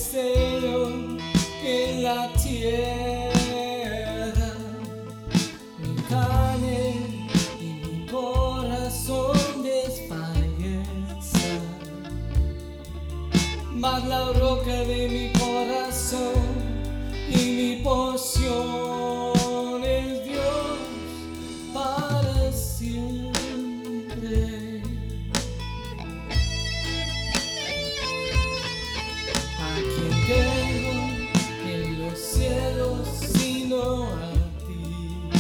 deseo en la tierra, mi carne y mi corazón desfallecen, mas la roca de mi corazón y mi porción es Dios para siempre. ¿A quién tengo en los cielos sino a ti?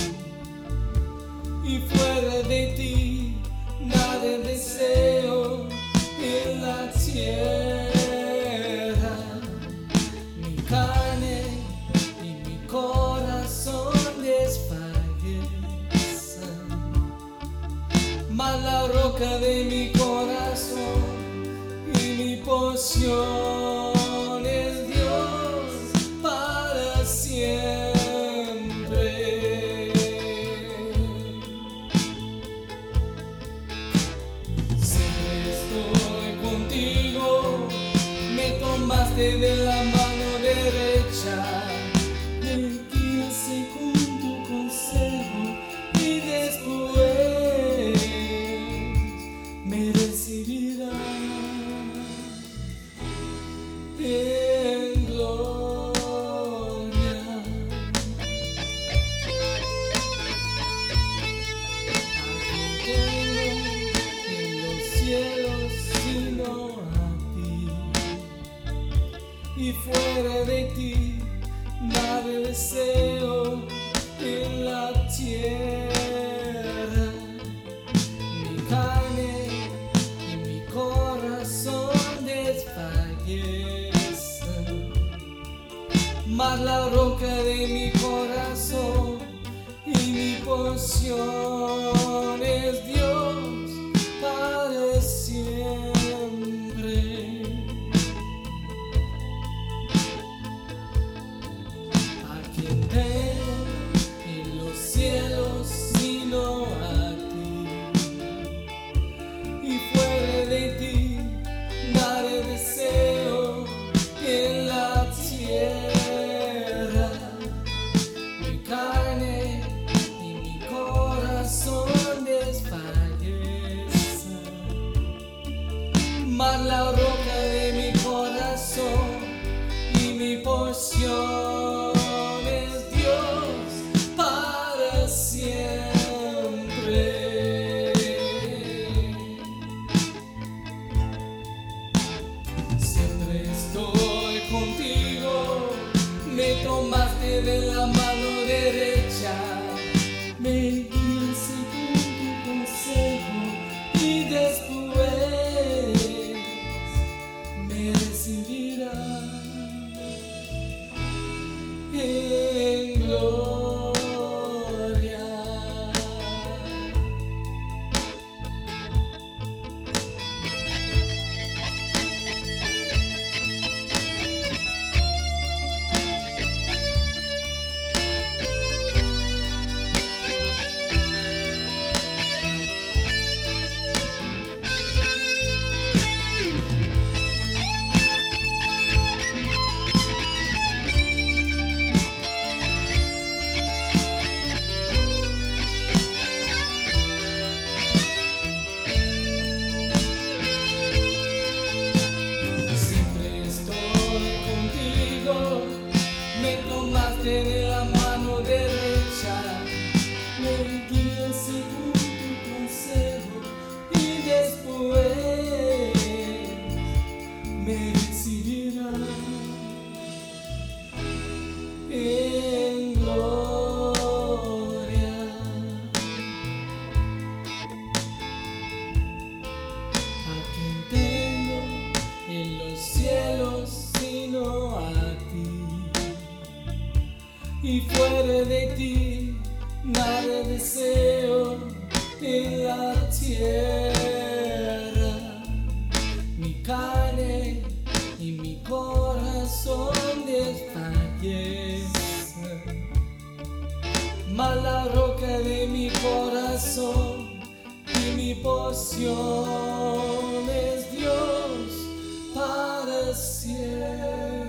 Y fuera de ti nada deseo en la tierra. Mi carne y mi corazón desfallecen, mas la roca de mi corazón y mi porción es Dios para siempre. Siempre estoy contigo, me tomaste de la mano derecha, me guías con tu consejo y después me recibirás en gloria. ¿A quién tengo en los cielos sino a ti? Y fuera de ti nada deseo en la tierra. Mi carne y mi corazón desfallecen, mas la roca de mi corazón y mi porción es Dios para siempre. ¿A quién tengo en los cielos sino a ti? Y fuera de ti nada deseo en la tierra. Mi carne y mi corazón desfallecen, mas la roca de mi corazón y mi porción es Dios para siempre. Siempre estoy contigo, me tomaste de la mano derecha, me guías según tu consejo y después me recibirás en gloria. Siempre estoy contigo, me tomaste de la mano derecha, me guías según tu consejo y después me recibirás en gloria. ¿A quién tengo en los cielos sino a ti? Y fuera de ti nada deseo en la tierra. Mi carne y mi corazón desfallecen, mas la roca de mi corazón y mi porción es Dios para siempre.